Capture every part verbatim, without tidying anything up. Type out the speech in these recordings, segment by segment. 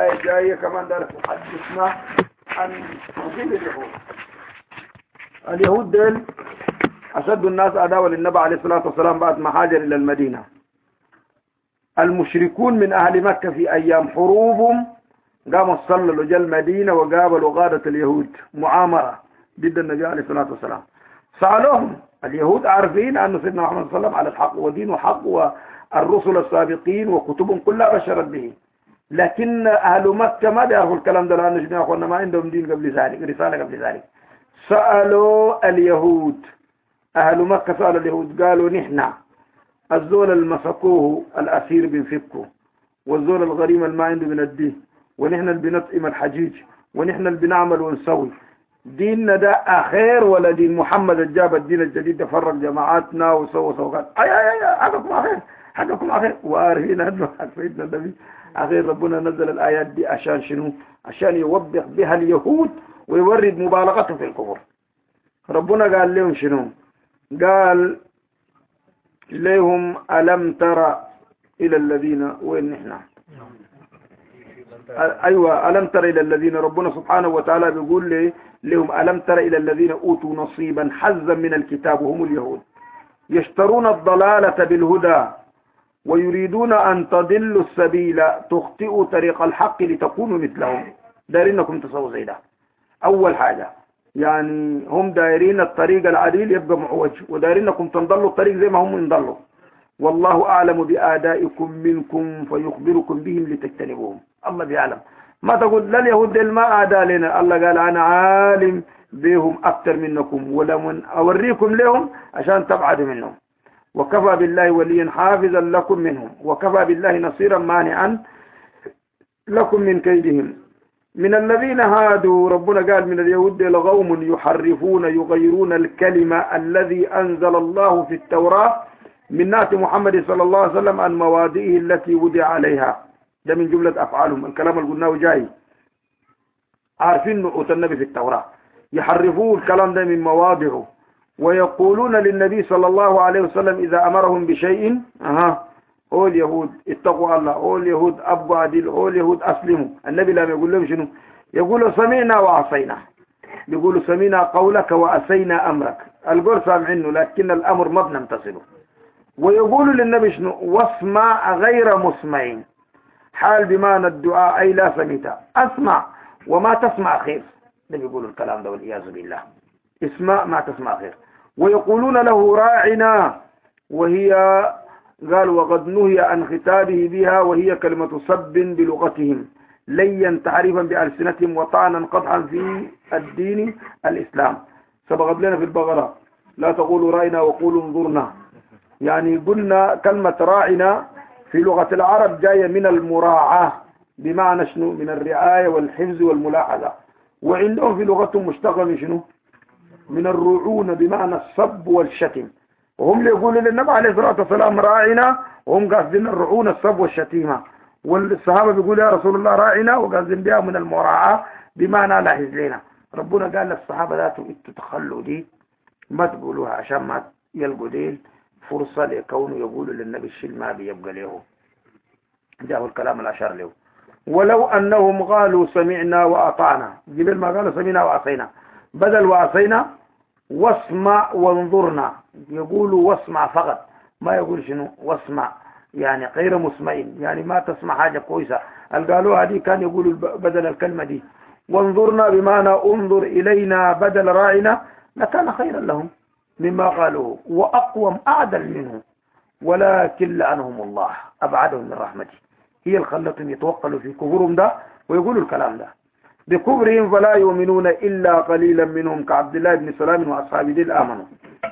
الآية الجاية كمان دارت تحدثنا عن توحيد اليهود. اليهود دول أشد الناس عداوة للنبي عليه الصلاة والسلام بعد ما هاجر إلى المدينة. المشركون من أهل مكة في أيام حروبهم قاموا صلوا جل المدينة وقابلوا غادة اليهود معامرة ضد النبي عليه الصلاة والسلام. سألوهم اليهود عارفين أن سيدنا محمد صلى الله عليه وسلم على الحق ودينه حق والرسل السابقين وكتبهم كلها بشرت به، لكن أهل مكة ما بيعرفوا الكلام ده لأن جميع أخواننا ما عندهم دين قبل ذلك، رسالة قبل ذلك. سألوا اليهود، أهل مكة سألوا اليهود قالوا نحن الزول المسكوه الأسير بنفكه، والزول الغريم اللي ما عنده من الدين، ونحن اللي بنطعم الحجيج، ونحن اللي بنعمل ونسوي. ديننا ده أخير ولا دين محمد الجاب الدين الجديد ده فرق جماعاتنا وسوى سوقات؟ أي أي أي حقكم أخير، حقكم أخير. وآرهين أنه حق سيدنا النبي أخير. ربنا نزل الآيات دي عشان شنو؟ عشان يوبخ بها اليهود ويورد مبالغتهم في الكفر. ربنا قال لهم شنو؟ قال لهم ألم ترى إلى الذين وين نحن؟ أيوة ألم ترى إلى الذين، ربنا سبحانه وتعالى بيقول لي لهم ألم ترى إلى الذين أوتوا نصيبا حظا من الكتاب وهم اليهود يشترون الضلالة بالهدى ويريدون أن تضلوا السبيل تخطئوا طريق الحق لتكونوا مثلهم. دايرينكم تسووا زي ده. أول حاجة يعني هم دايرين الطريق العديل يبقى معوج، ودايرينكم تنضلوا الطريق زي ما هم ينضلوا. والله أعلم بآدائكم منكم فيخبركم بهم لتجتنبوهم. الله بيعلم. ما تقول لا اليهود دول ما أعداء لنا، الله قال أنا عالم بهم أكثر منكم ولمن أوريكم لهم عشان تبعدوا منهم. وكفى بالله وليا حافظا لكم منهم وكفى بالله نصيرا مانعا لكم من كيدهم. من الذين هادوا، ربنا قال من اليهود لقوم يحرفون يغيرون الكلمة الذي أنزل الله في التوراة من نعت محمد صلى الله عليه وسلم عن مواضعه التي وضع عليها. ده من جملة أفعالهم، الكلام اللي قلناه جاي. عارفين نعوت النبي في التوراة، يحرفون الكلام ده من مواضعه ويقولون للنبي صلى الله عليه وسلم إذا أمرهم بشيء أها أو اليهود اتقوا الله، أو اليهود أبقوا عدل، أو اليهود أسلموا. النبي لما يقول لهم شنو؟ يقولوا سمعنا وعصينا. يقولوا سمعنا قولك وأسينا أمرك. القول سامعينه لكن الأمر ما بنمتصله. ويقولوا للنبي شنو؟ واسمع غير مسمعين، حال بمعنى الدعاء أي لا سمعت، أسمع وما تسمع خير. ده بيقولوا الكلام ده والعياذ بالله. اسمع ما تسمع خير. ويقولون له راعنا، وهي قال وقد نهي عن خطابه بها وهي كلمة سب بلغتهم ليا تعريفا بألسنتهم وطعنا قطعا في الدين الإسلام. سبقت لنا في البقرة لا تقولوا رأينا وقولوا انظرنا. يعني قلنا كلمة راعنا في لغة العرب جاية من المراعاة بمعنى شنو؟ من الرعاية والحفظ والملاحظة. وعندهم في لغتهم مشتقة من شنو؟ من الرعونة بمعنى الصب والشتم. وهم اللي يقولوا للنبي عليه الصلاة والسلام راعنا وهم قاصدين الرعونة الصب والشتيمة. والصحابة بيقولوا يا رسول الله راعنا وقاصدين بها من المراعاة بمعنى لاحظ لنا. ربنا قال للصحابة ذاتوا انتوا تخلوا دي ما تقولوها عشان ما يلقوا دي فرصة ليكونوا يقولوا للنبي الشيء ما بيبقى له. ده هو الكلام الأشار له. ولو أنهم قالوا سمعنا وأطعنا، قبل ما قالوا سمعنا وأطعنا بدل وأطعنا واسمع وانظرنا. يقولوا واسمع فقط، ما يقول شنو واسمع، يعني غير مسمعين، يعني ما تسمع حاجة كويسة. قالوا هذه كان يقولوا بدل الكلمة دي. وانظرنا بمعنى انظر إلينا بدل راعنا لكان خيرا لهم مما قالوه وأقوم أعدل منه، ولكن لعنهم الله أبعدهم من رحمته. هي الخلة يتوقلوا في كفرهم ده ويقولوا الكلام ده. بكفرهم فلا يؤمنون إلا قليلا منهم كعبد الله بن سلام وأصحابه دي آمنوا.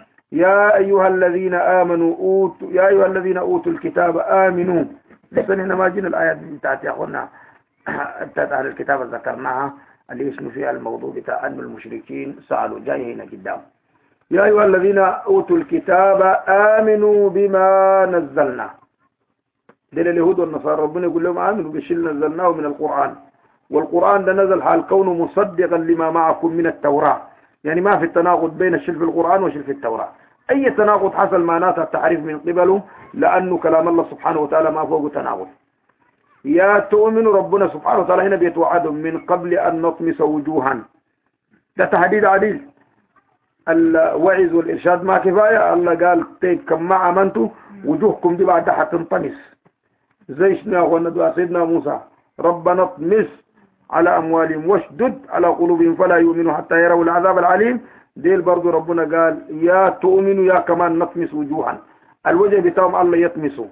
يا أيها الذين آمنوا أوتوا يا أيها الذين أوتوا الكتاب آمنوا. لسه هنا ما جينا الآيات بتاعت يا أخونا بتاعت أهل الكتاب ذكرناها اللي يشنو فيها الموضوع بتاع أن المشركين سألوا جاي هنا قدام. يا أيها الذين أوتوا الكتاب آمنوا بما نزلنا. دل اليهود والنصارى ربنا يقول لهم آمنوا بالشيء نزلناه من القرآن، والقرآن ده نزل حال كونه مصدقا لما معكم من التوراة. يعني ما في التناقض بين الشيء في القرآن والشيء في التوراة. أي تناقض حصل معناتها التعريف من قبله، لأنه كلام الله سبحانه وتعالى ما فوق تناقض. يا تؤمن ربنا سبحانه وتعالى هنا بيتوعدهم من قبل أن نطمس وجوها. ده تحديد عديل. الوعظ والإرشاد ما كفاية، الله قال طيب كم ما عمنتوا وجوهكم دي بعد حتنطمس زي شنو قلنا سيدنا موسى ربنا اطمس على أموالهم واشدد على قلوبهم فلا يؤمنوا حتى يروا العذاب العليم. ديل برضو ربنا قال يا تؤمنوا يا كمان نطمس وجوها. الوجه بتاعهم الله يطمسوا.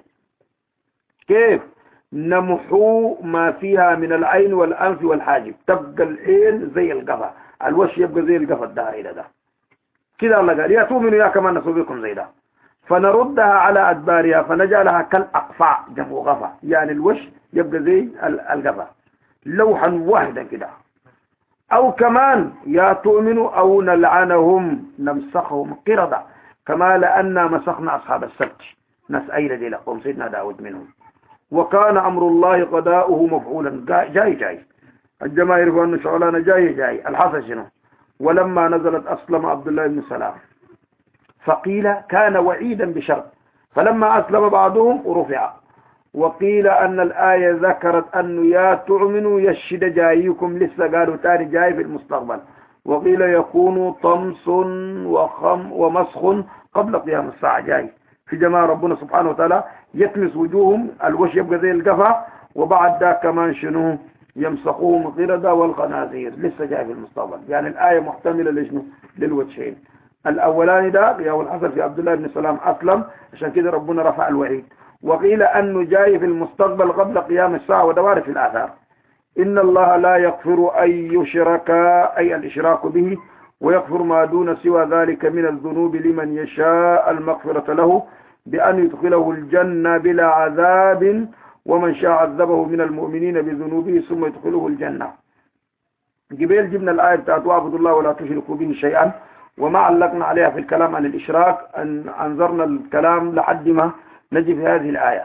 كيف؟ نمحو ما فيها من العين والأنف والحاجب، تبقى العين زي القفا، الوش يبقى زي القفا الداري ده كده. الله قال يا تؤمنوا يا كمان نسويكم زي ده، فنردها على أدبارها فنجعلها كالأقفع جمع غفا، يعني الوش يبقى زي القفا لوحا واحدا كده. أو كمان يا تؤمنوا أو نلعنهم نمسخهم قردة كما لأننا مسخنا أصحاب السبت ناس أيضا دي لقوم سيدنا داود منهم. وكان أمر الله قضاؤه مفعولا جاي جاي. الجماعة يعرفوا أنه شغلانة جاي جاي. الحصل شنو؟ ولما نزلت أسلم عبد الله بن سلام فقيل كان وعيدا بشرط، فلما أسلم بعضهم رفع. وقيل أن الآية ذكرت أنه يا تؤمنوا يشد جايكم، لسه قالوا تاني جاي في المستقبل. وقيل يكون طمس وخم ومسخ قبل قيام الساعة جاي. في جماعة ربنا سبحانه وتعالى يتمس وجوههم الوش يبقى زي القفا، وبعد ذا كمان شنو يمسخوهم قردة والخنازير، لسه جاي في المستقبل. يعني الآية محتملة لشنو للوجهين. الأولاني ده يا الحصل في عبد الله بن سلام أسلم، عشان كده ربنا رفع الوعيد. وقيل أنه جاي في المستقبل قبل قيام الساعة، ودوار في الآثار. إن الله لا يغفر أن يشرك أي الإشراك به، ويغفر ما دون سوى ذلك من الذنوب لمن يشاء المغفرة له بأن يدخله الجنة بلا عذاب، ومن شاء عذبه من المؤمنين بذنوبه ثم يدخله الجنة. جبال جبنا الآية بتاعت واعبدوا الله ولا تشركوا به شيئا، وما علقنا عليها في الكلام عن الإشراك أن أنظرنا الكلام لحد ما نجي في هذه الآية.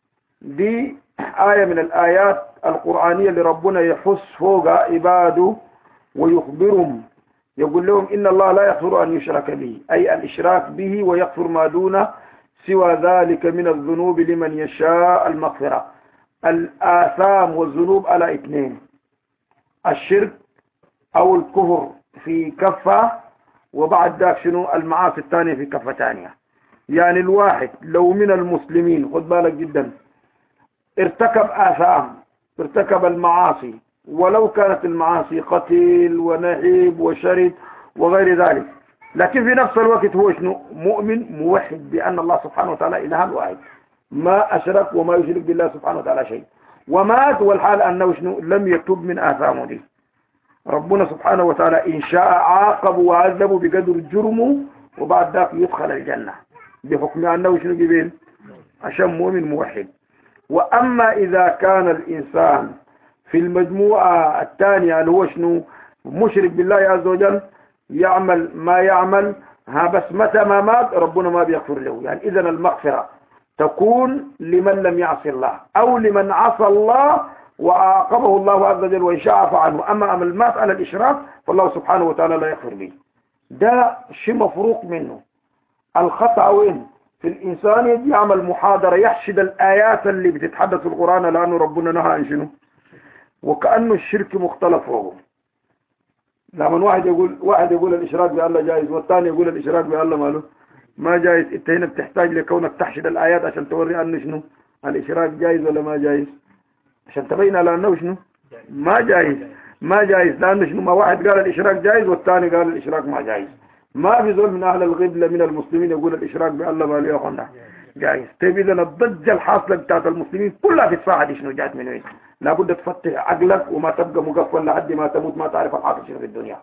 دي آية من الآيات القرآنية اللي ربنا يحس فوق عباده ويخبرهم، يقول لهم إن الله لا يغفر أن يشرك به، أي الإشراك به، ويغفر ما دون سوى ذلك من الذنوب لمن يشاء المغفرة. الآثام والذنوب على اثنين، الشرك أو الكفر في كفة، وبعد ذاك شنو المعاصي الثانية في كفة ثانية. يعني الواحد لو من المسلمين خد بالك جدا ارتكب آثام، ارتكب المعاصي، ولو كانت المعاصي قتل ونهب وشرد وغير ذلك، لكن في نفس الوقت هو شنو مؤمن موحد بأن الله سبحانه وتعالى إله واحد، ما أشرك وما يشرك بالله سبحانه وتعالى شيء، ومات والحال أنه شنو لم يتوب من آثامه دي. ربنا سبحانه وتعالى إن شاء عاقب وعذبه بقدر جرمه، وبعد ذلك يدخل الجنة بحكم أنه شنو جبين عشان مؤمن موحد. وأما إذا كان الإنسان في المجموعة الثانية اللي هو شنو مشرك بالله عز وجل، يعمل ما يعمل ها، بس متى ما مات ربنا ما بيغفر له. يعني إذن المغفرة تكون لمن لم يعصي الله، أو لمن عصى الله وعاقبه الله عز وجل وإن شاء عفى عنه. أما أما المات على الإشراك فالله سبحانه وتعالى لا يغفر به. ده شيء مفروق منه. الخطأ وين؟ في الإنسان يجي يعمل محاضرة يحشد الآيات اللي بتتحدث في القرآن، لأنه ربنا نهى عن شنو، وكأنه الشرك مختلف فوقه. لما واحد يقول واحد يقول الإشراك بالله جائز، والثاني يقول الإشراك بالله ماله ما جائز. انت هنا بتحتاج لكونك تحشد الآيات عشان توري أنه شنو الإشراك جائز ولا ما جائز، عشان تبين على أنه شنو ما جائز. ما جائز لأنه شنو ما واحد قال الإشراك جائز والثاني قال الإشراك ما جائز. ما في زول من أهل الغبلة من المسلمين يقول الإشراك بالله ماله يا أخوانا جائز. طيب إذا الضجة الحاصلة بتاعت المسلمين كلها في الساعة دي شنو جات من وين؟ لابد تفتح عقلك وما تبقى مقفل لحد ما تموت ما تعرف الحاصل شنو في الدنيا.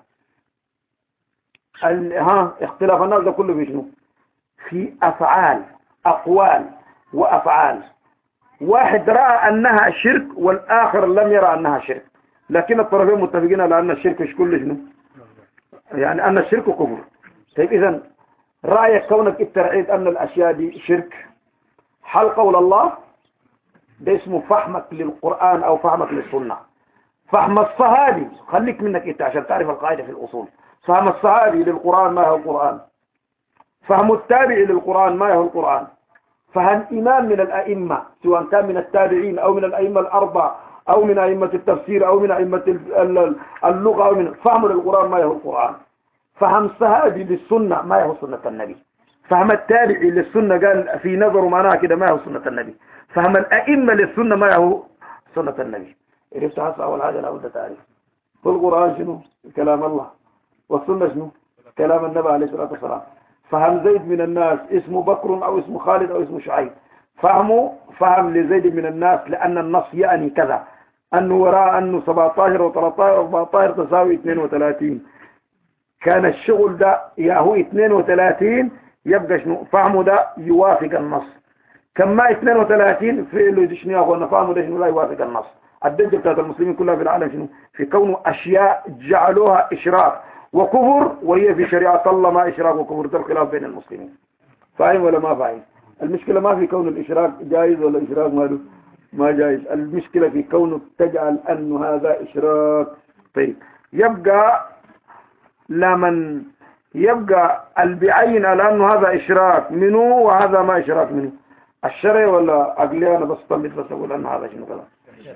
ها اختلاف الناس ده كله في شنو؟ في أفعال، أقوال وأفعال. واحد رأى أنها شرك والآخر لم يرى أنها شرك، لكن الطرفين متفقين على أن الشرك مش كل شنو، يعني أن الشرك كفر. طيب إذن رأيك كونك اترعيت أن الأشياء دي شرك، هل قول الله ده اسمه فهمك للقرآن أو فهمك للسنة. فهم الصحابي خليك منك إنت عشان تعرف القاعدة في الأصول. فهم الصحابي للقرآن ما هو القرآن، فهم التابع للقرآن ما هو القرآن، فهم إمام من الأئمة سواء كان من التابعين أو من الأئمة الأربعة أو من أئمة التفسير أو من أئمة اللغة أو من فهم للقرآن ما هو القرآن، فهم صحابي للسنة ما هو سنة النبي، فهم التابعي للسنة قال في نظره معناها كده ما هو سنة النبي، فهم الأئمة للسنة ما هو سنة النبي. عرفت هسه أول حاجة لابد تعرف والقرآن شنو؟ كلام الله، والسنة شنو؟ كلام النبي عليه الصلاة والسلام. فهم زيد من الناس اسمه بكر أو اسمه خالد أو اسمه شعيب، فهمه فهم لزيد من الناس لأن النص يعني كذا، أنه وراء أنه سبعتاشر وثلاثة عشر وأربعتاشر تساوي اثنين وثلاثين، كان الشغل ده يا هو اثنين وثلاثين يبقى شنو؟ فهمه ده يوافق النص، كما اثنين وثلاثين فعله شنو يا أخوانا؟ فهمه ده شنو لا يوافق النص. الدجة بتاعت المسلمين كلها في العالم شنو؟ في كونه أشياء جعلوها إشراك وكفر، وهي في شريعة الله ما إشراك وكفر، ده الخلاف بين المسلمين. فاهم ولا ما فاهم؟ المشكلة ما في كون الإشراك جائز ولا إشراك ما ما جائز، المشكلة في كونه تجعل أنه هذا إشراك. طيب يبقى لمن يبقى البيعين على أنه هذا إشراك منه وهذا ما إشراك منه، الشرع ولا أقلي؟ أنا بس طمت بس أقول أنه هذا شنو كلام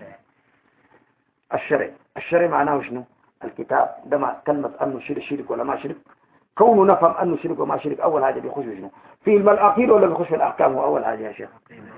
الشرع. الشرع معناه شنو؟ الكتاب ده مع كلمة أنه شرك شرك ولا ما شرك، كونه نفهم أنه شرك وما شرك أول حاجة بيخش شنو؟ في الملأخير ولا بيخش في الأحكام؟ هو أول حاجة يا شيخ.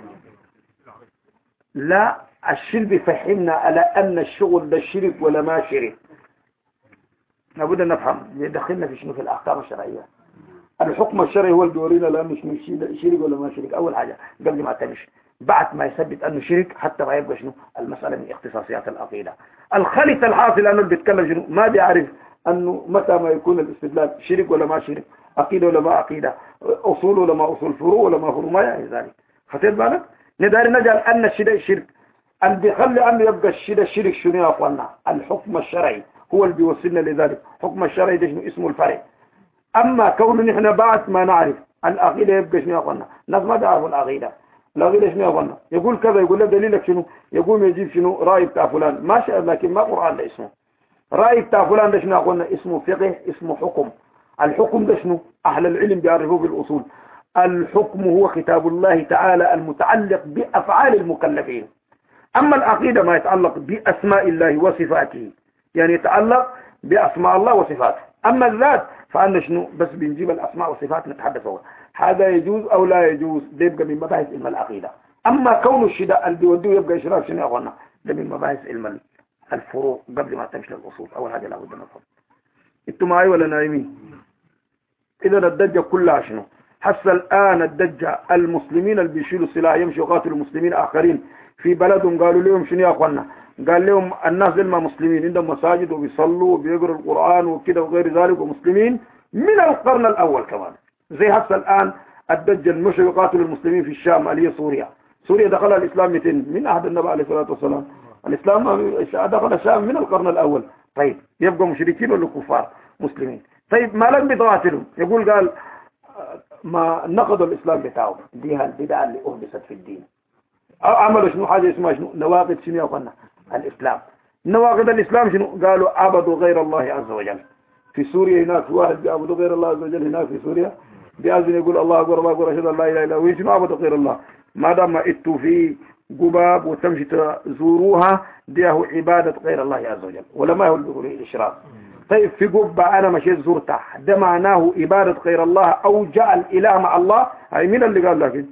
لا، الشرك بيفهمنا على أن الشغل ده شرك ولا ما شرك، لابد أن نفهم يدخلنا في شنو؟ في الأحكام الشرعية. الحكم الشرعي هو اللي بيورينا لأنه شنو شرك ولا ما شرك أول حاجة قبل ما تمشي، بعد ما يثبت أنه شرك حتى ما يبقى شنو المسألة من اختصاصيات العقيدة. الخلط الحاصل أنه اللي بيتكلم شنو ما بيعرف أنه متى ما يكون الاستدلال شرك ولا ما شرك، عقيدة ولا ما عقيدة، أصول ولا ما أصول، فروع ولا ما فروع، ما يعني ذلك. خطيت بالك؟ ندار نجعل أن الشرك شرك، اللي بيخلي أنه يبقى الشرك شرك شنو يا أخوانا؟ الحكم الشرعي هو اللي بيوصلنا لذلك. حكم الشرعي ده شنو اسمه الفرع. أما كون نحن بعد ما نعرف العقيدة يبقى شنو يا أخوانا؟ الناس ما بيعرفوا العقيدة. العقيدة شنو يا أخوانا؟ يقول كذا، يقول له دليلك شنو؟ يقوم يجيب شنو؟ رأي بتاع فلان، ما شاء الله، لكن ما قرآن ده اسمه رأي بتاع فلان. ده شنو يا أخوانا؟ اسمه فقه، اسمه حكم. الحكم ده شنو؟ أهل العلم بيعرفوه بالأصول. الحكم هو كتاب الله تعالى المتعلق بأفعال المكلفين. أما العقيدة ما يتعلق بأسماء الله وصفاته، يعني يتعلق بأسماء الله وصفاته. أما الذات فأنا شنو؟ بس بنجيب الأسماء والصفات نتحدث عنها، هذا يجوز أو لا يجوز، ده يبقى من مباحث علم العقيدة. أما كون الشداء اللي بيوديه يبقى إشراك شنو يا أخوانا؟ ده من مباحث علم الفروع قبل ما تمشي للأصول. أول حاجة لابد نفهم. أنتم معي ولا نايمين؟ إذا الدجة كلها شنو؟ حتى الآن الدجة المسلمين اللي بيشيلوا السلاح يمشوا يقاتلوا مسلمين آخرين في بلدهم، قالوا لهم شنو يا أخوانا؟ قال لهم الناس اللي مسلمين عندهم مساجد وبيصلوا وبيقروا القرآن وكده وغير ذلك، ومسلمين من القرن الأول كمان. زي حتى الآن الدجل مشوا يقاتلوا المسلمين في الشام اللي هي سوريا. سوريا دخلها الإسلام متين من عهد النبي عليه الصلاة والسلام. الإسلام دخل الشام من القرن الأول. طيب يبقوا مشركين ولا كفار؟ مسلمين. طيب ما لم بيقاتلوا؟ يقول قال ما نقضوا الإسلام بتاعهم، دي البدعة اللي أحدثت في الدين. عملوا شنو؟ حاجة اسمها شنو؟ نواقض شنو يا أخوانا؟ الإسلام. نواقض الإسلام شنو؟ قالوا عبدوا غير الله عز وجل. في سوريا هناك واحد بيعبدوا غير الله عز وجل، هناك في سوريا بيأذن يقول الله أكبر الله أكبر أشهد أن لا إله إلا هو، شنو عبدوا غير الله؟ ما دام ما إتوا في قباب وتمشي تزوروها دي هو عبادة غير الله عز وجل، ولا ما هو اللي بيقولوا الإشراك. طيب في قبة أنا مشيت زورتها، ده معناه عبادة غير الله أو جعل إله مع الله. هاي مين اللي قال لك؟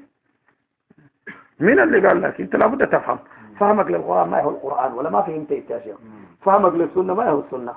مين اللي قال لك؟ انت لابد تفهم. فهمك للقرآن ما هو القرآن، ولا ما فهمت انت يا شيخ؟ فهمك للسنة ما هو السنة.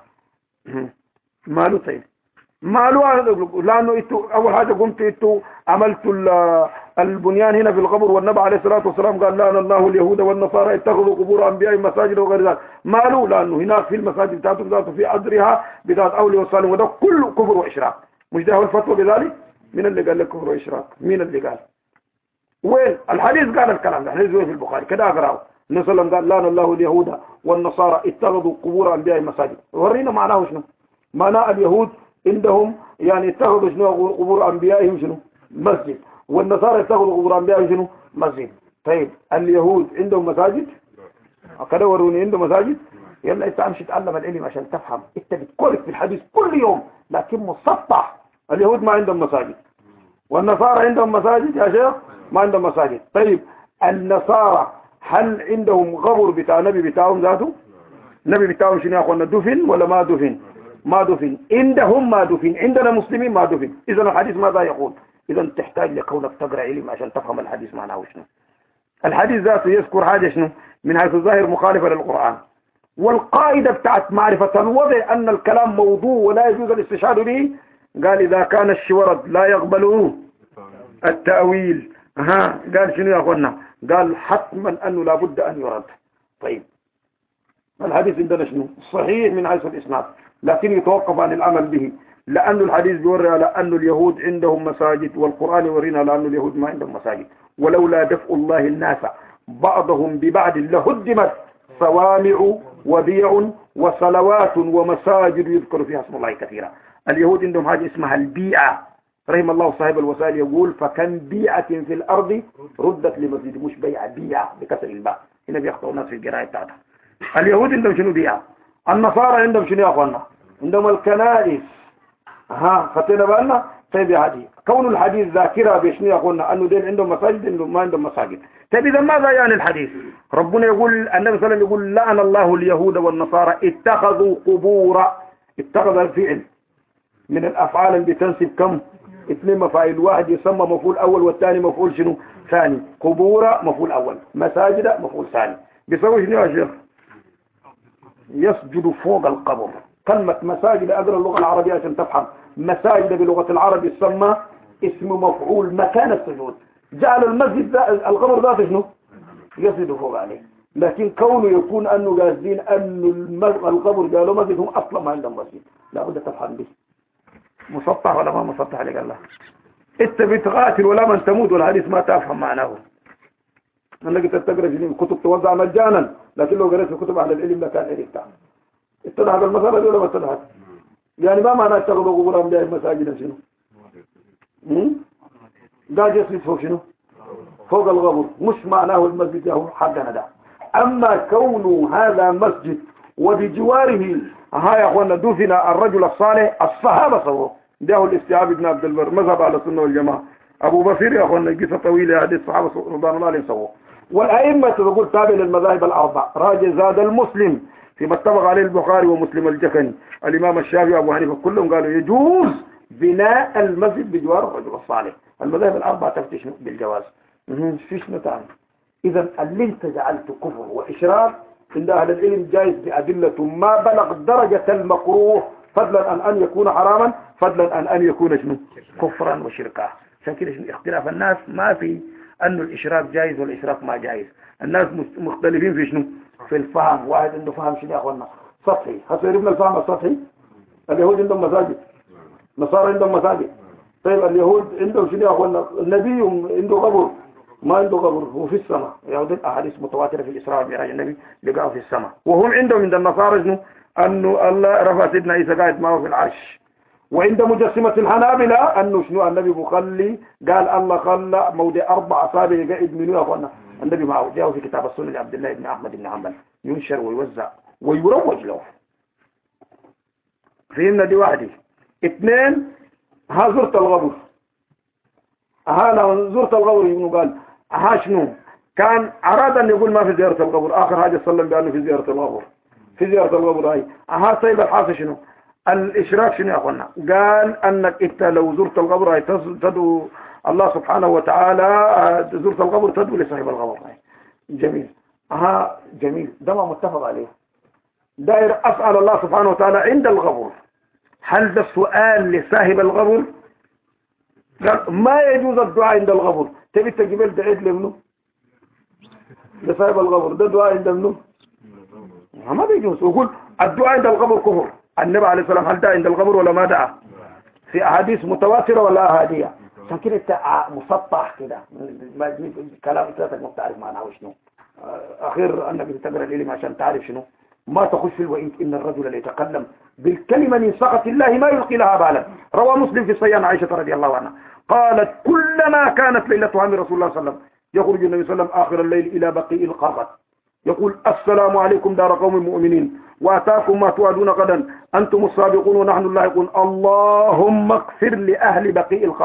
ماله طيب؟ ماله؟ لانه انتوا اول حاجه قمت انتوا عملتوا البنيان هنا في القبر، والنبي عليه الصلاه والسلام قال لعن الله اليهود والنصارى اتخذوا قبور انبياء مساجد وغير ذلك. ماله؟ لانه هناك في المساجد بتاعتهم ذاته في عذرها بذات اولياء وصالحين، وده كله كفر واشراك. مش ده هو الفتوى بذلك؟ مين اللي قال لك كفر واشراك؟ مين اللي قال؟ وين الحديث قال الكلام ده؟ الحديث وين في البخاري كده اقراه. النبي صلى الله عليه وسلم قال لعن الله اليهود والنصارى اتخذوا قبور انبياء مساجد. ورينا معناه شنو؟ معناه اليهود عندهم يعني اتخذوا شنو؟ قبور انبيائهم شنو؟ مسجد. والنصارى اتخذوا قبور انبيائهم شنو؟ مسجد. طيب اليهود عندهم مساجد؟ كده وروني عندهم مساجد. يلا انت امشي تتعلم العلم عشان تفهم. انت بتقول في الحديث كل يوم لكن مسطح. اليهود ما عندهم مساجد، والنصارى عندهم مساجد يا شيخ؟ ما عندهم مساجد. طيب النصارى هل عندهم قبر بتاع نبي بتاعهم ذاته؟ نبي بتاعهم شنو يا اخوانا؟ دفن ولا ما دفن؟ ما دفن. عندهم ما دفن، عندنا مسلمين ما دفن. اذا الحديث ماذا يقول؟ اذا تحتاج لكونك تقرا علم عشان تفهم الحديث معناه شنو. الحديث ذاته يذكر حاجه شنو؟ من حيث الظاهر مخالفه للقران. والقاعده بتاعت معرفه الوضع ان الكلام موضوع ولا يجوز الاستشهاد به، قال اذا كان الشورد لا يقبل التاويل، ها قال شنو يا اخوانا؟ قال حتما انه لابد ان يرد. طيب الحديث عندنا شنو؟ صحيح من حيث الاسناد، لكن يتوقف عن العمل به، لأن الحديث بيوري على أن اليهود عندهم مساجد، والقرآن يورينا على أن اليهود ما عندهم مساجد. ولولا دفع الله الناس بعضهم ببعض لهدمت صوامع وبيع وصلوات ومساجد يذكر فيها اسم الله كثيرا. اليهود عندهم حاجة اسمها البيعة، رحم الله صاحب الوسائل يقول فكم بيعة في الأرض ردت لمسجد، مش بيعة، بيعة بكسر الباء، هنا بيخطئوا الناس في القراءة بتاعتها. اليهود عندهم شنو بيعة؟ النصارى عندهم شنو يا أخوانا؟ عندهم الكنائس. ها خطينا بالنا. طيب يا حديث كون الحديث ذاكرة بشنو يا أخوانا؟ أنه دين عندهم مساجد، عندهم ما عندهم مساجد. طيب إذا ماذا يعني الحديث؟ ربنا يقول، النبي صلى الله عليه وسلم يقول لعن الله اليهود والنصارى اتخذوا قبورا. اتخذ الفعل من الأفعال اللي بتنسب كم؟ اثنين مفاعيل، واحد يسمى مفعول أول والثاني مفعول شنو؟ ثاني. قبورا مفعول أول، مساجد مفعول ثاني. بيسوي شنو يا شيخ؟ يسجد فوق القبر. كلمة مساجد أقرأ اللغة العربية عشان تفهم. مساجد بلغة العرب يسمى اسم مفعول مكان السجود. جعل المسجد القبر ذاته شنو؟ يسجد فوق عليه. لكن كونه يكون أنه قاصدين أنه القبر قالوا مسجد، هم أصلا ما عندهم مسجد. لابد تفهم به. مسطح ولا ما مسطح لك الله؟ انت بتقاتل ولا من تموت، والحديث ما تفهم معناه. انك تقرا في الكتب توزع مجانا، لكن لو قريت في كتب اهل العلم لكان عرفتها. اتضح المسألة دي ولا ما اتضحت؟ يعني ما معنى اشتغلوا قبور انبياء المساجد شنو؟ قاعد يسجد فوق شنو؟ فوق القبر، مش معناه المسجد هو حقنا ده. اما كونه هذا مسجد وبجواره ها يا اخوانا دفن الرجل الصالح، الصحابه سووه. ده هو الاستيعاب ابن عبد البر مذهب على السنه والجماعه. ابو بصير يا اخوانا قصه طويله، هذه الصحابه رضوان الله عليهم سووه. والائمه تقول تابع للمذاهب الاربع. راجع زاد المسلم فيما اتفق عليه البخاري ومسلم الجكني، الامام الشافعي وابو حنيفه كلهم قالوا يجوز بناء المسجد بجوار الرجل الصالح. المذاهب الاربعه تفتش بالجواز. فيش نتعلم. اذا اللي انت جعلته كفر واشراك عند اهل العلم جائز بادله ما بلغ درجه المكروه، فضلا عن ان يكون حراما، فضلا عن ان يكون شنو؟ كفرا وشركا. عشان كده اختلاف الناس ما في انه الاشراك جائز والاشراك ما جائز. الناس مختلفين في شنو؟ في الفهم. واحد عنده فهم شنو يا اخوانا؟ سطحي. هسه يربنا الفهم السطحي. اليهود عندهم مساجد، النصارى عندهم مساجد. طيب اليهود عندهم شنو يا اخوانا؟ النبي عنده قبر، ما عنده قبر، هو في السماء. يهود احاديث متواتره في الاسراء والمعراج النبي لقاه في السماء. وهم عندهم عند النصارى شنو؟ انه الله رفع سيدنا عيسى قاعد معه في العرش. وعند مجسمة الحنابلة انه شنو؟ النبي مخلي، قال الله خلى موضع اربع اصابع قاعد منه يا اخوانا النبي معه. جاءه في كتاب السنة لعبد الله بن احمد بن حنبل، ينشر ويوزع ويروج له. فهمنا دي واحدة. اثنين، ها زرت الغبر. ها لو زرت الغبر ابنه قال ها شنو؟ كان اراد ان يقول ما في زيارة الغبر، اخر حاجة صلى الله عليه وسلم في زيارة الغبر، في زيارة الغبر هاي. ها طيب الحاصل شنو؟ الاشراك شنو يا اخوانا؟ قال انك انت لو زرت القبر هاي تدعو الله سبحانه وتعالى، زرت القبر تدعو لصاحب القبر هاي. جميل. ها جميل، ده ما متفق عليه. داير اسال الله سبحانه وتعالى عند القبر. هل ده سؤال لصاحب القبر؟ قال ما يجوز الدعاء عند القبر. تبي تجيب دعيت لمنه؟ لصاحب القبر. ده دعاء عند منه؟ ما بيجوز. ويقول الدعاء عند القبر كفر. النبي عليه السلام هل دعا عند القبر ولا ما دعا؟ في احاديث متواتره ولا احاديه؟ عشان كده انت مسطح كده، ما تجيب كلام ثلاثه ما بتعرف معناه وشنو. اخير انك تقرا العلم عشان تعرف شنو. ما تخش في الوعيد ان الرجل يتكلم بالكلمه من سخط الله ما يلقي لها بالا. روى مسلم في صحيح عائشه رضي الله عنها قالت كلما كانت ليلتها من رسول الله صلى الله عليه وسلم يخرج النبي صلى الله عليه وسلم اخر الليل الى بقيء القرقد يقول السلام عليكم دار قوم المؤمنين واتاكم ما توعدون غدا انتم السابقون ونحن اللاحقون اللهم اغفر لاهل بقيء القرقد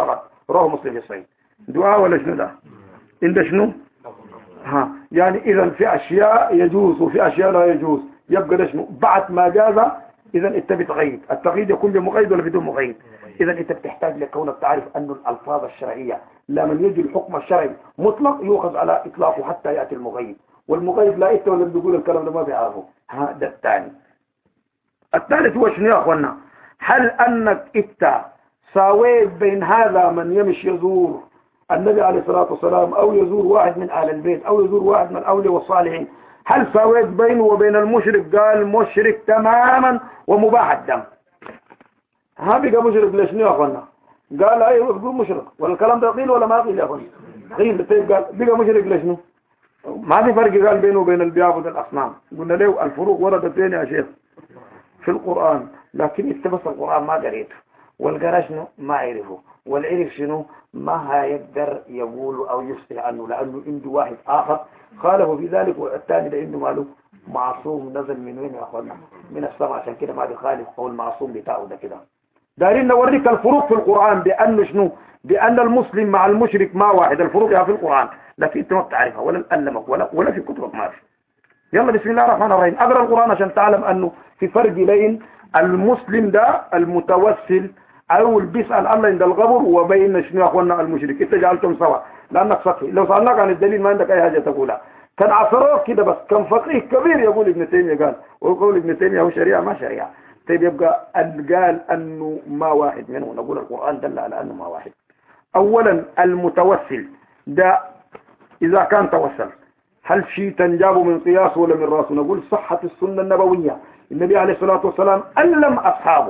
رواه مسلم في الصحيح. دعاء ولا شنو ده؟ عند شنو؟ ها يعني إذا في أشياء يجوز وفي أشياء لا يجوز، يبقى ده شنو؟ بعد ما جاز إذا أنت بتقيد، التقييد يكون بمقيد ولا بدون مقيد؟ إذا أنت بتحتاج لكونك تعرف أن الألفاظ الشرعية لمن يجي الحكم الشرعي مطلق يؤخذ على إطلاقه حتى يأتي المقيد، والمقيد لا إنت ولا بيقول الكلام ده ما بيعرفه. هذا الثاني. الثالث هو شنو يا أخوانا؟ هل أنك إنت ساويت بين هذا من يمشي يزور النبي عليه الصلاة والسلام أو يزور واحد من أهل البيت أو يزور واحد من الأولياء والصالحين، هل ساويت بينه وبين المشرك؟ قال مشرك تماما ومباح الدم. ها بقى مشرك ليش يا أخوانا؟ قال أيوه بقول مشرك، ولا الكلام ده قيل ولا ما قيل يا أخوانا؟ قيل. طيب قال بقى مشرك ليش؟ ما في فرق قال بينه وبين اللي بيعبد الأصنام. قلنا له الفروق وردت فين يا شيخ؟ في القرآن، لكن اكتبس القرآن ما قريته، والقرا شنو ما عرفه، والعرف شنو ما هيقدر يقول أو يفتي عنه، لأنه عنده واحد آخر خالفه في ذلك، والثاني ده عنده ماله معصوم نزل من وين يا أخوانا؟ من السماء، عشان كده ما بيخالف قول معصوم بتاعه ده كده. دارين نوريك الفروق في القرآن بأنه شنو؟ بأن المسلم مع المشرك ما واحد، الفروق في القرآن، لكن انت ما بتعرفها ولا نألمك ولا ولا في كتبك ما في. يلا بسم الله الرحمن الرحيم، اقرأ القرآن عشان تعلم أنه في فرق بين المسلم ده المتوسل أو اللي بيسأل الله عند القبر وبين شنو يا أخوانا المشرك. انت جعلتهم سوا لأنك فقيه. لو سألناك عن الدليل ما عندك أي حاجة تقولها. كان عصروك كده بس كان فقيه كبير يقول ابن تيمية قال، ويقول ابن تيمية هو شريعة ما شريعة. طيب يبقى قال أنه ما واحد منه، نقول القرآن دل على أنه ما واحد. أولا المتوسل ده إذا كان توسل هل شيء تنجابه من قياس ولا من راسه؟ نقول صحة السنة النبوية، النبي عليه الصلاة والسلام علم أصحابه.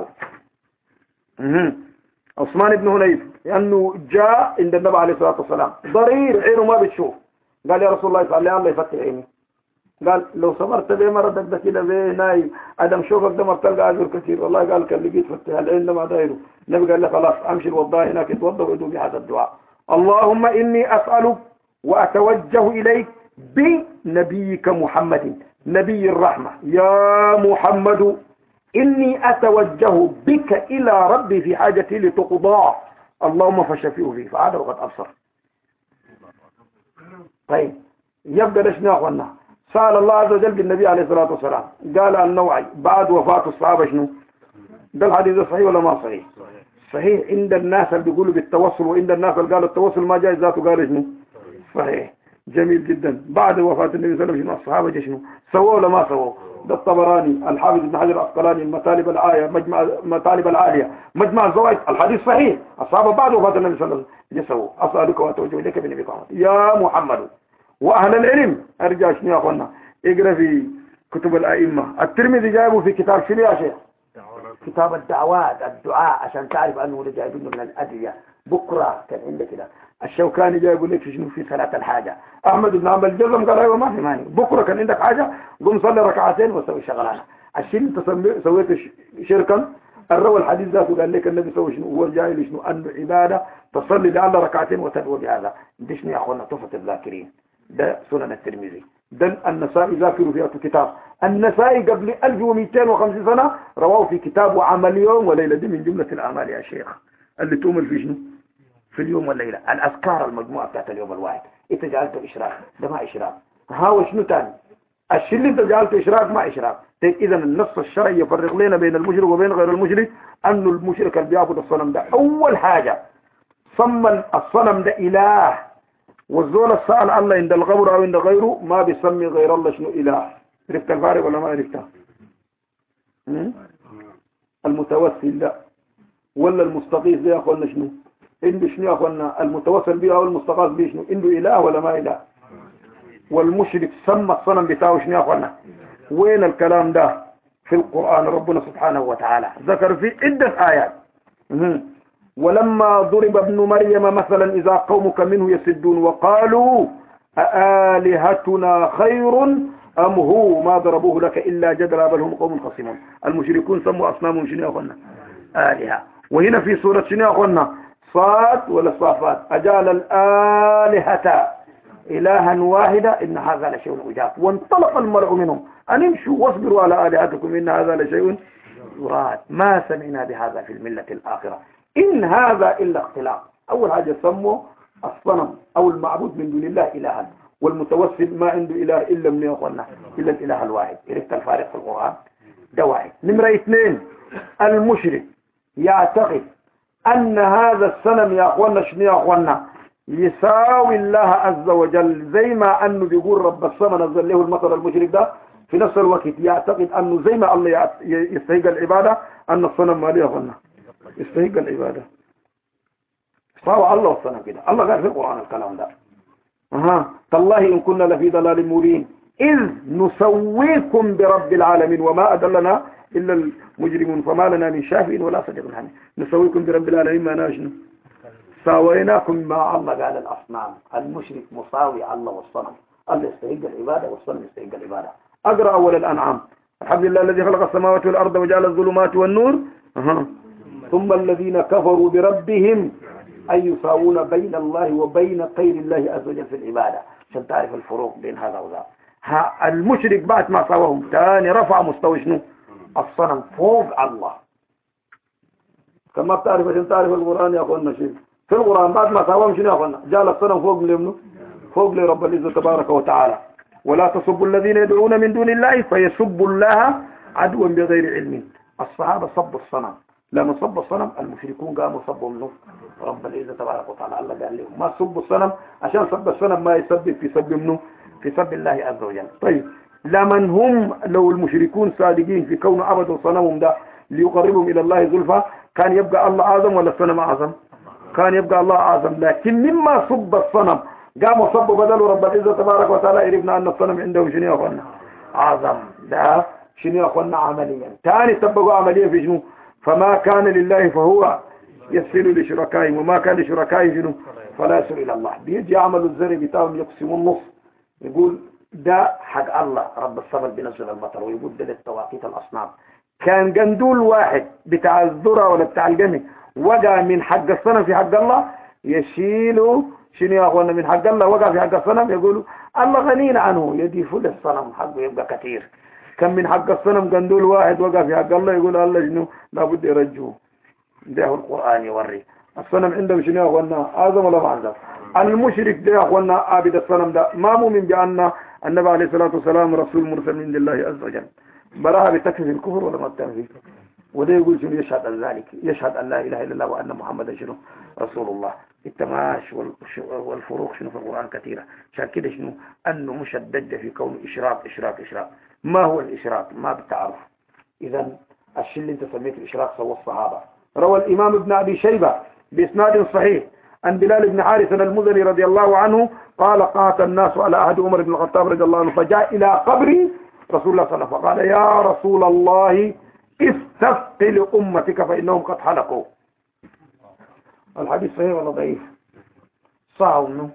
عثمان بن هنيف لأنه جاء عند النبي عليه الصلاة والسلام ضرير عينه ما بتشوف، قال يا رسول الله صلى الله عليه يفتح عيني. قال لو صبرت بيه مرضك ده كده بيه نايم ادم شوفك ده مرتلقى اجر كثير. والله قال كان لقيت فتح العين ده ما دايره. النبي قال له خلاص امشي الوضاء هناك اتوضا وادعو بهذا الدعاء: اللهم اني اسالك واتوجه اليك بنبيك محمد نبي الرحمه، يا محمد اني اتوجه بك الى ربي في حاجتي لتقضى، اللهم فشفيه فيه. فعاد وقد ابصر. طيب يبقى ليش ناخذنا؟ سأل الله عز وجل بالنبي عليه الصلاة والسلام قال النوعي بعد وفاة الصحابة شنو؟ ده الحديث صحيح ولا ما صحيح؟ صحيح عند الناس اللي بيقولوا بالتوسل، وعند الناس اللي قالوا التوسل ما جاي ذاته قال شنو؟ صحيح. جميل جدا. بعد وفاة النبي صلى الله عليه وسلم الصحابة جاي شنو؟ سووا ولا ما سووا؟ ده الطبراني، الحافظ ابن حجر العسقلاني، المطالب الآية، مجمع المطالب العالية، مجمع الزوائد، الحديث صحيح. الصحابة بعد وفاة النبي صلى الله عليه وسلم جاي سووا: أسألك وأتوجه إليك بنبيك محمد يا محمد. وأهل العلم أرجع شنو يا أخوانا؟ اقرأ في كتب الأئمة. الترمذي جايبه في كتاب شنو يا شيخ؟ كتاب الدعوات، الدعاء، عشان تعرف أنه اللي جايبينه من الأدعية. بكرة كان عندك كده. الشوكاني جايبه لك في شنو؟ في صلاة الحاجة. أحمد بن حنبل جزم قال أيوة ما في مانع، بكرة كان عندك حاجة قم صلي ركعتين وسوي شغلانة. الشيء أنت سويته شركا. الروى الحديث ذاته قال لك النبي سوى شنو؟ هو جاي شنو؟ أنه عبادة تصلي لعل ركعتين وتدعو بهذا. دي شنو يا أخوانا؟ تحفة الذاكرين. ده سنن الترمذي. ده النسائي ذاكروا في كتاب النسائي قبل ألف ومئتين وخمسين سنة رواه في كتاب عمل يوم وليلة. دي من جملة الأعمال يا شيخ اللي تؤمل في شنو؟ في اليوم والليلة. الأذكار المجموعة بتاعت اليوم الواحد. انت جعلته إشراك، ده ما إشراك. ها وشنو تاني؟ الشيء اللي انت جعلته إشراك ما إشراك. طيب إذا النص الشرعي يفرق لنا بين المشرك وبين غير المشرك أنه المشرك اللي بيعبد الصنم ده أول حاجة صمم الصنم ده إله، والزول السأل الله عند القبر أو عند غيره ما بيسمي غير الله شنو إله. عرفت الفارق ولا ما عرفتها؟ المتوسل لا ولا المستغيث ده يا أخوانا شنو؟ عنده شنو يا أخوانا؟ المتوسل به أو المستغاث به شنو؟ عنده إله ولا ما إله؟ والمشرك سمى الصنم بتاعه شنو يا أخوانا؟ وين الكلام ده؟ في القرآن ربنا سبحانه وتعالى ذكر في عدة آيات. ولما ضرب ابن مريم مثلا إذا قومك منه يسدون وقالوا أآلهتنا خير أم هو ما ضربوه لك إلا جدلا بل هم قوم خصمون. المشركون سموا أصنامهم شنو يا أخوانا؟ آلهة. وهنا في سورة شنو يا أخوانا؟ صاد ولا صافات؟ أجعل الآلهة إلها واحدة إن هذا لشيء عجاب. وانطلق المرء منهم أن امشوا واصبروا على آلهتكم إن هذا لشيء يراد ما سمعنا بهذا في الملة الآخرة إن هذا إلا اختلاق. أول حاجة سموا الصنم أو المعبود من دون الله إلها، والمتوسل ما عنده إله إلا من يقولنا إلا الإله الواحد. عرفت الفارق في القرآن ده واحد. نمرة اثنين، المشرك يعتقد أن هذا الصنم يا أخوانا شنو يا أخوانا يساوي الله عز وجل، زي ما أنه بيقول رب السماء نزل له المطر. المشرك ده في نفس الوقت يعتقد أنه زي ما الله يستحق العبادة أن الصنم ما ليه يا أخوانا يستحق العبادة. ساوى الله والصنم كده. الله قال في القرآن الكلام ده أها تالله إن كنا لفي ضلال مبين إذ نسويكم برب العالمين وما أدلنا إلا المجرمون فما لنا من شافئ ولا صديق حميم. نسويكم برب العالمين ما ناجنا ساويناكم مع الله. قال الأصنام المشرك مساوي الله والصنم، الله يستحق العبادة والصنم يستحق العبادة. أقرأ أول الأنعام الحمد لله الذي خلق السماوات والأرض وجعل الظلمات والنور أها ثم الذين كفروا بربهم أن يساوون بين الله وبين غير الله عز وجل في العبادة، عشان تعرف الفروق بين هذا وذاك. المشرك بعد ما ساوهم ثاني رفع مستوى شنو؟ الصنم فوق الله. كما بتعرف عشان تعرف القرآن يا أخوانا شيء في القرآن بعد ما ساوهم شنو يا أخوانا؟ جعل الصنم فوق لمنه فوق لرب العزة تبارك وتعالى. ولا تسبوا الذين يدعون من دون الله فيسبوا الله عدوا بغير علم. الصحابة صبوا الصنم، لما صبوا الصنم المشركون قاموا صبوا منه رب العزة تبارك وتعالى. الله قال لهم ما صبوا الصنم عشان صب الصنم ما يسبب في سب منه في سب الله عز وجل. طيب لمن هم لو المشركون صادقين في كون عبدوا صنمهم ده ليقربهم إلى الله زلفى كان يبقى الله أعظم ولا الصنم أعظم؟ كان يبقى الله أعظم. لكن مما صب الصنم قاموا صبوا بدلوا رب العزة تبارك وتعالى عرفنا أن الصنم عندهم شنو يا أخوانا؟ أعظم. ده شنو يا أخوانا عمليا. ثاني طبقوا عمليا في شنو؟ فما كان لله فهو يصل لشركائهم وما كان لشركائهم شنو؟ فلا يصل إلى الله. بيجي يعملوا الزرع بتاعهم يقسموا النص يقول ده حق الله رب السماء بنزل المطر ويقول ده للتواقيت الأصنام. كان قندول واحد بتاع الذرة ولا بتاع الجمي وقع من حق الصنم في حق الله يشيلوا شنو يا أخوانا من حق الله وقع في حق الصنم يقولوا الله غنينا عنه يضيفوا للصنم حقه يبقى كثير. كم من حق الصنم قندول واحد وقع في حق الله يقول الله شنو لابد يرجوه. ده القرآن يوري الصنم عندهم شنو يا أخوانا أعظم ولا ما أعظم. المشرك ده يا أخوانا عابد الصنم ده ما مؤمن بأن النبي عليه الصلاة والسلام رسول مرسل من الله عز وجل. براها بتكفي الكفر ولا ما بتكفي؟ وده يقول شنو يشهد عن ذلك يشهد أن لا إله إلا الله وأن محمدا شنو رسول الله. التماش والفروق شنو في القرآن كثيرة. عشان كده شنو أنه مشدد في كون إشراك إشراك إشراك. ما هو الإشراك؟ ما بالتعرف. إذا الشيء اللي انت سميته الإشراك سوى الصحابة. روى الإمام ابن أبي شيبة بإسناد صحيح عن بلال بن حارثة المزني رضي الله عنه قال قاتل الناس على عهد عمر بن الخطاب رضي الله عنه فجاء إلى قبر رسول الله صلى الله عليه وسلم فقال يا رسول الله استسق لأمتك فإنهم قد حلقوا. الحديث صحيح ولا ضعيف؟ صعب منه.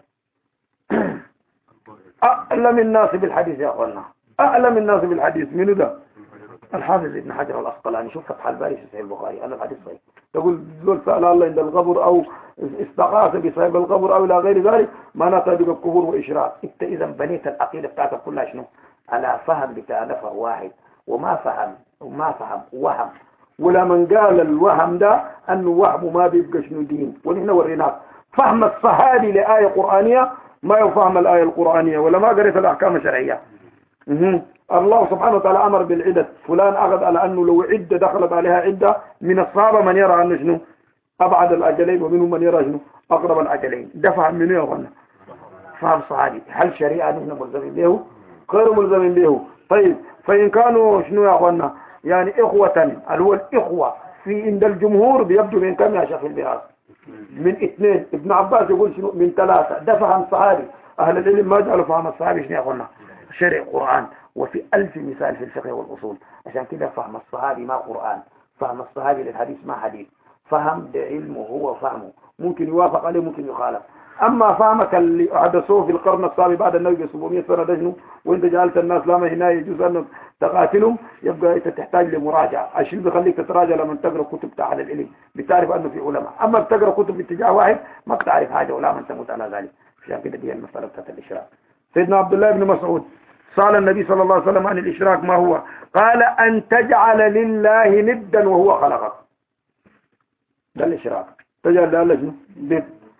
أعلم الناس بالحديث يا أخوانا أعلم الناس بالحديث منو ده؟ الحافظ ابن حجر الأسقلاني. شوف فتح الباري في صحيح البخاري أنا الحديث صحيح. يقول زول سأل الله عند القبر أو استغاث بصاحب القبر أو إلى غير ذلك معناتها بقى كفر وإشراك. أنت إذا بنيت العقيدة بتاعتك كلها شنو؟ على فهم بتاع نفر واحد وما فهم وما فهم وهم. ولا من قال الوهم ده أنه وهم ما بيبقى شنو دين. ونحن وريناك فهم الصحابي لآية قرآنية ما يفهم الآية القرآنية ولا ما قريت الأحكام الشرعية. الله سبحانه وتعالى أمر بالعدة. فلان أخذ على أنه لو عدة دخلت عليها عدة من الصحابة من يرى أنه شنو أبعد الأجلين ومنهم من يرى شنو أقرب الأجلين. ده فهم منه يا أخوانا فهم صحابي. هل شريعة نحن ملزمين به؟ غير ملزمين به. طيب فإن كانوا شنو يا أخوانا يعني إخوة هو الإخوة في عند الجمهور بيبدو من كم يا شيخ البراس؟ من اثنين. ابن عباس يقول شنو من ثلاثة. ده فهم صحابي. أهل العلم ما جعلوا فهم الصحابي شنو يا أخوانا شرع قرآن. وفي ألف مثال في الفقه والأصول. عشان كده فهم الصحابي ما قرآن. فهم الصحابي للحديث ما حديث. فهم بعلمه هو فهمه ممكن يوافق عليه ممكن يخالف. أما فهمك اللي حدثوه في القرن السابع بعد النبي سبعمائة سنة دجنه وانت جعلت الناس لا ما هنا يجوز أن تقاتلهم يبقى انت تحتاج لمراجعة. الشيء بيخليك تتراجع لما تقرأ كتب بتاع العلم بتعرف أنه في علماء. أما بتقرأ كتب باتجاه واحد ما بتعرف حاجة ولا من تموت على ذلك. عشان كده دي المسألة بتاعت الإشراك. سيدنا عبد الله بن مسعود سأل النبي صلى الله عليه وسلم عن الإشراك ما هو؟ قال أن تجعل لله ندا وهو خلقك. ده الإشراك. تجعل لله شنو؟ ند.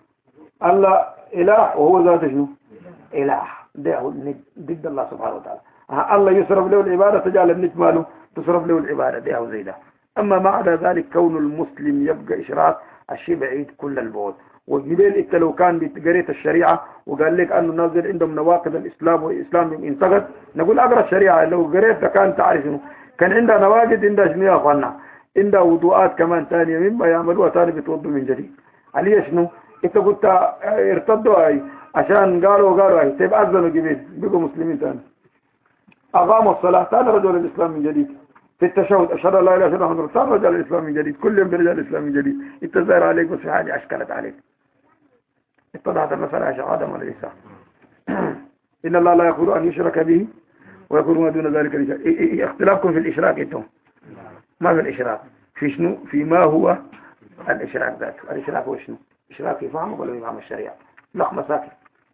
الله إله وهو ذاته شنو إله ده ضد الله سبحانه وتعالى. الله يصرف له العبادة تجعل النجم ماله تصرف له العبادة ده أو زي ده. أما ما عدا ذلك كون المسلم يبقى إشراك الشيء بعيد كل البعد. وجبال إنت لو كان بتقريت الشريعة وقال لك أنه نازل عندهم نواقض الإسلام والإسلام انتقد نقول أقرأ الشريعة. لو قريت كان تعرف إنه كان عندها نواقض عندها شنو يا أخوانا عندها وضوءات كمان ثانية مما يعملوها ثاني بتوضوا من جديد. عليه شنو أنت قلت ارتدوا أي عشان قالوا قالوا أي طيب أذنوا جبال بقوا مسلمين ثاني أقاموا الصلاة ثاني رجعوا للإسلام من جديد. في التشهد أشهد أن لا إله إلا الله ثاني رجع للإسلام من جديد. كل يوم برجع للإسلام من جديد. أنت زاير عليك بس في حاجة أشكلت عليك اتضحت المسألة يا شيخ آدم ولا عيسى. إن الله لا يغفر أن يشرك به ويغفر ما دون ذلك لشيء. اختلافكم في الإشراك أنتم ما في الإشراك في شنو في ما هو الإشراك ذاته. الإشراك هو شنو إشراك في فهمه ولا يفهم الشريعة لخ مساكن.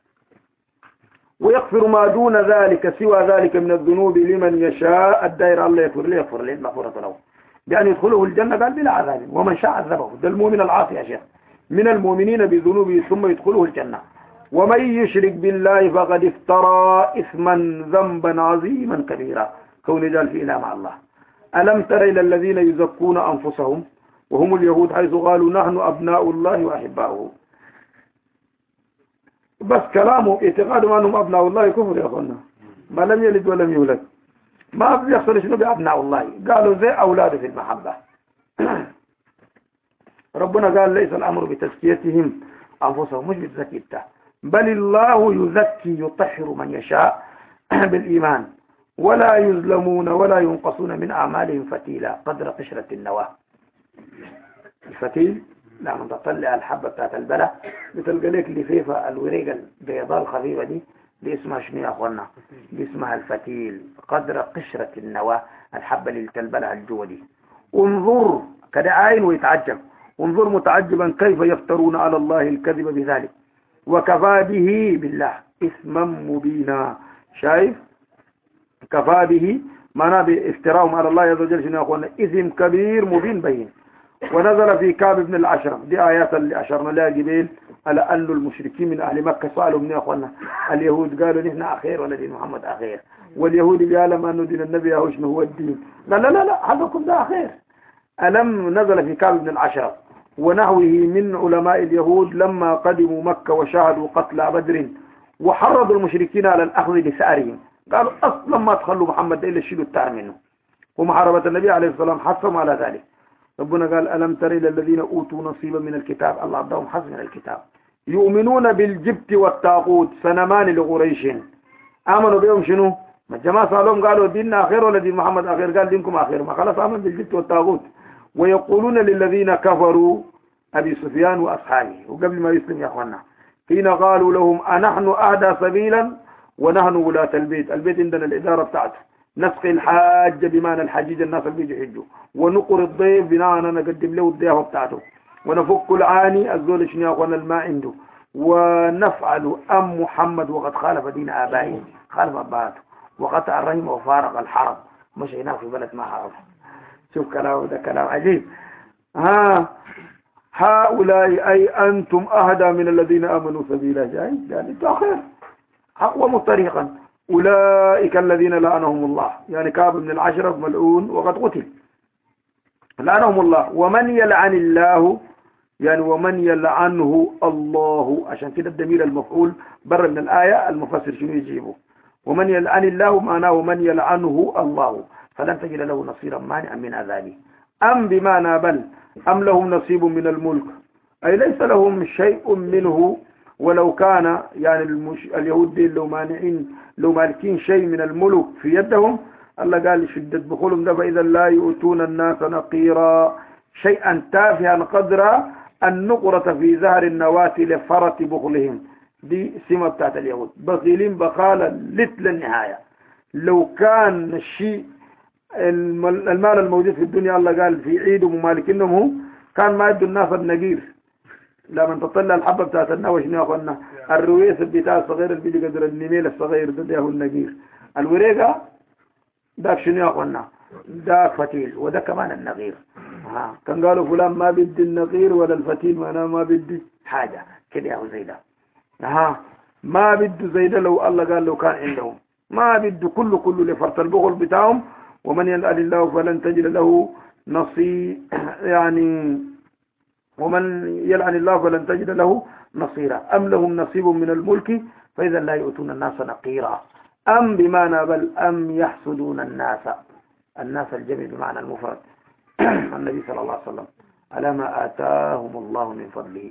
ويغفر ما دون ذلك سوى ذلك من الذنوب لمن يشاء. الدائر الله يغفر له يغفر له مغفرة له بأن يدخله الجنة قال بلا عذاب ومن شاء عذبه. ده المؤمن العاصي يا شيخ من المؤمنين بذنوبه ثم يدخله الجنة. ومن يشرك بالله فقد افترى إثما ذنبا عظيما كبيرا كون جال في إله مع الله. ألم تر إلى الذين يزكون أنفسهم وهم اليهود حيث قالوا نحن أبناء الله وأحباؤه. بس كلامه اعتقادهم أنهم أبناء الله كفر يا أخوانا. ما لم يلد ولم يولد ما بيحصل شنو بأبناء الله قالوا زي أولاده في المحبة. ربنا قال ليس الأمر بتزكيتهم أنفسهم مش بتزكيته بل الله يزكي يطهر من يشاء بالإيمان ولا يظلمون ولا ينقصون من أعمالهم فتيلا قدر قشرة النواة. الفتيل لما تطلع الحبة بتاعت البلة بتلقى لك لفيفة الوريقة البيضاء الخفيفة دي دي اسمها شنو يا أخوانا دي اسمها الفتيل قدر قشرة النواة الحبة اللي تلبلها الجوة دي. انظر كده عين ويتعجب انظر متعجبا كيف يفترون على الله الكذب بذلك وكفى به بالله إثما مبينا. شايف كفى به معناه بافتراهم على الله عز وجل شنو يا أخوانا إثم كبير مبين بين. ونزل في كعب بن العشرة دي آيات اللي أشرنا لها جبيل على أن المشركين من أهل مكة سألوا من يا أخوانا اليهود قالوا نحن أخير ولا دين محمد أخير واليهود بيعلم أنه دين النبي هو شنو هو الدين. لا لا لا لا حدكم ده أخير. ألم نزل في كعب بن العشرة ونحوه من علماء اليهود لما قدموا مكة وشاهدوا قتل بدر وحرضوا المشركين على الأخذ لسأرهم قالوا أصلا ما تخلوا محمد إلا الشيء التعر منه ومحاربة النبي عليه الصلاة والسلام حثهم على ذلك. ربنا قال ألم تر إلى الذين أوتوا نصيبا من الكتاب الله أعطاهم حظ من الكتاب يؤمنون بالجبت والطاغوت سنمان لقريش آمنوا بهم شنو ما الجماعة سألهم قالوا ديننا آخر ولا دين محمد آخر قال دينكم آخر ما خلاص آمن بالجبت والطاغوت. ويقولون للذين كفروا أبي سفيان وأصحابه وقبل ما يسلم يا أخوانا حين قالوا لهم أنحن أهدى سبيلا ونحن ولاة البيت. البيت عندنا الإدارة بتاعته نسقي الحاج بمعنى الحجيج الناس اللي بيجي يحجوا ونقر الضيف بناء أنا نقدم له الضيافة بتاعته ونفك العاني الزول شنو يا أخوانا الماء عنده ونفعل أم محمد وقد خالف دين آبائه خالف أباته وقطع الرحم وفارق الحرم مشيناه في بلد ما حرم. شوف كلام ده كلام عجيب. ها هؤلاء أي أنتم أهدى من الذين آمنوا سبيلا. جاي يعني تأخير أقوم طريقا أولئك الذين لعنهم الله يعني كعب من العشرة ملعون وقد قتل لعنهم الله. ومن يلعن الله يعني ومن يلعنه الله عشان كده الضمير المفعول بر من الآية المفسر شنو يجيبه ومن يلعن الله معناه ومن يلعنه الله فلن تجد له نصيرا مانعا من عذابه. أم بمعنى بل أم لهم نصيب من الملك أي ليس لهم شيء منه ولو كان يعني المش... اليهود دي لو مانعين لو مالكين شيء من الملك في يدهم الله قال شدة بخولهم ده فإذا لا يؤتون الناس نقيرا شيئا تافها قدر النقرة في زهر النواة لفرط بخلهم. دي سمة بتاعت اليهود بخيلين بخالا لتل النهاية. لو كان الشيء المال الموجود في الدنيا الله قال في عيدهم ومالكينهم هو كان ما يدوا الناس النقير. لما تطلع الحبة بتاعت النوى شنو يا الرويس بتاع الصغير اللي بيجي قدر النميل الصغير ده هو النقير. الوريقة داك شنو يا اخوانا داك فتيل وده كمان النقير. ها كان قالوا فلان ما بدي النقير ولا الفتيل وانا ما بدي حاجة كده يا زيدا ها ما بده زيدا لو الله قال لو كان عندهم ما بده كله كله لفرط البغل بتاعهم. ومن يلعن الله فلن تجد له نصير يعني ومن يلعن الله فلن تجد له نصيرا. أم لهم نصيب من الملك فإذا لا يؤتون الناس نقيرا. أم بمعنى بل أم يحسدون الناس الناس الجمع بمعنى المفرد النبي صلى الله عليه وسلم على ما آتاهم الله من فضله.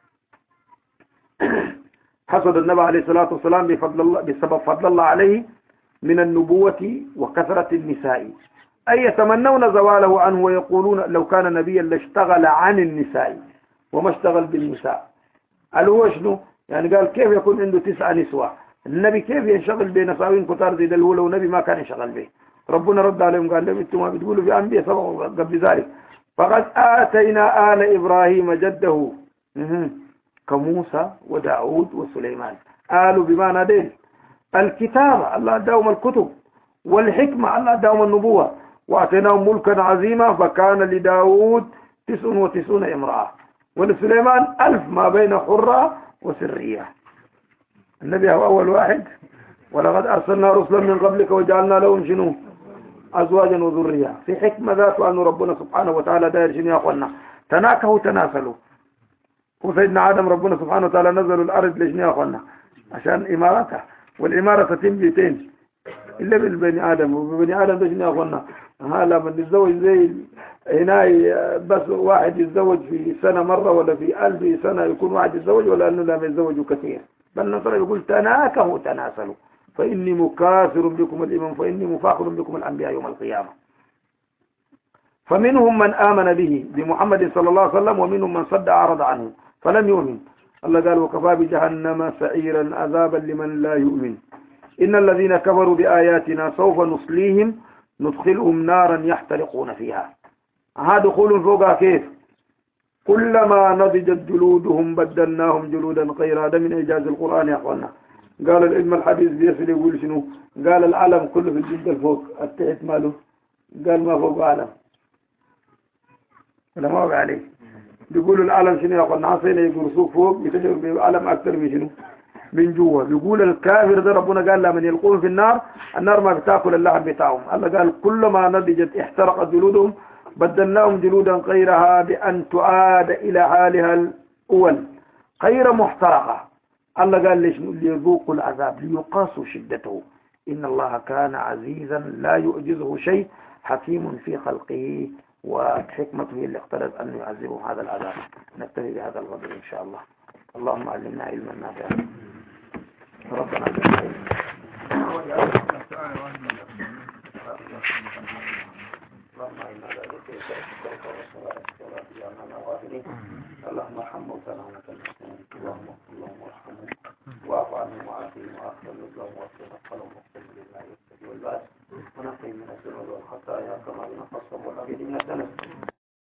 حسد النبي عليه الصلاة والسلام بفضل الله بسبب فضل الله عليه من النبوة وكثرة النساء أي يتمنون زواله عنه ويقولون لو كان نبيا لاشتغل عن النساء وما اشتغل بالنساء. قال هو شنو يعني قال كيف يكون عنده تسعة نسوة النبي كيف ينشغل بنساوين كتار زي ده لو نبي ما كان ينشغل به. ربنا رد عليهم قال لهم انتم ما بتقولوا في أنبياء سبقوا قبل ذلك فقد آتينا آل إبراهيم جده كموسى وداود وسليمان. آل بمعنى دين الكتاب الله اداهم الكتب والحكمة الله اداهم النبوة واتيناهم ملكا عظيما فكان لداود تسع وتسعون امرأة ولسليمان ألف ما بين حرة وسرية. النبي هو أول واحد ولقد أرسلنا رسلا من قبلك وجعلنا لهم شنو أزواجا وذرية في حكمة ذات أن ربنا سبحانه وتعالى داير شنو يا أخوانا تناكهوا تناسلوا. وسيدنا آدم ربنا سبحانه وتعالى نزلوا الأرض لشنو يا أخوانا عشان إمارته والإمارة تتم بيتين إلا بالبني آدم وبني آدم ده شنو يا أخوانا ها لما نتزوج زي هنا بس واحد يتزوج في سنة مرة ولا في ألف سنة يكون واحد يتزوج ولا أنه لم يتزوجوا كثير. بل نصر يقول تناكهوا تناسلوا فإني مكاثر بكم الإمام فإني مفاخر بكم الأنبياء يوم القيامة. فمنهم من آمن به بمحمد صلى الله عليه وسلم ومنهم من صد أعرض عنه فلم يؤمن. الله قال وكفى بجهنم سعيرا عذابا لمن لا يؤمن. إن الذين كفروا بآياتنا سوف نصليهم ندخلهم نارا يحترقون فيها. هذا دخول فوقها كيف كلما نضجت جلودهم بدلناهم جلودا غيرها. هذا من إعجاز القرآن يا أخوانا. قال العلم الحديث بيصل يقول شنو قال العلم كله في الجلد الفوق التحت ماله قال ما فوق عالم ولا ما وقع عليه. بيقولوا العالم شنو يا أخوانا عصينا يقرصوك فوق بتشعر بالعالم أكثر من شنو من جوا. بيقول الكافر ده ربنا قال لا من يلقون في النار النار ما بتاكل اللحم بتاعهم. الله قال كلما نضجت احترقت جلودهم بدلناهم جلودا غيرها بأن تعاد إلى حالها الأول غير محترقة. الله قال ليش ليذوقوا العذاب ليقاسوا شدته. إن الله كان عزيزا لا يعجزه شيء حكيم في خلقه وحكمته اللي اقتضت أن يعذبهم هذا العذاب. نكتفي بهذا القدر إن شاء الله. اللهم علمنا علما نافعا ربنا علمنا اللهم إنا لا ذكر شرك اللهم ارحم موتانا وموتانا اللهم اغفر لهم وارحمهم واعف عنهم وعافهم واغفر لهم واغفر لهم واغفر لله يستجيب الباس ونقي من الذنوب والخطايا كما بنقصهم والأبد من الدنس.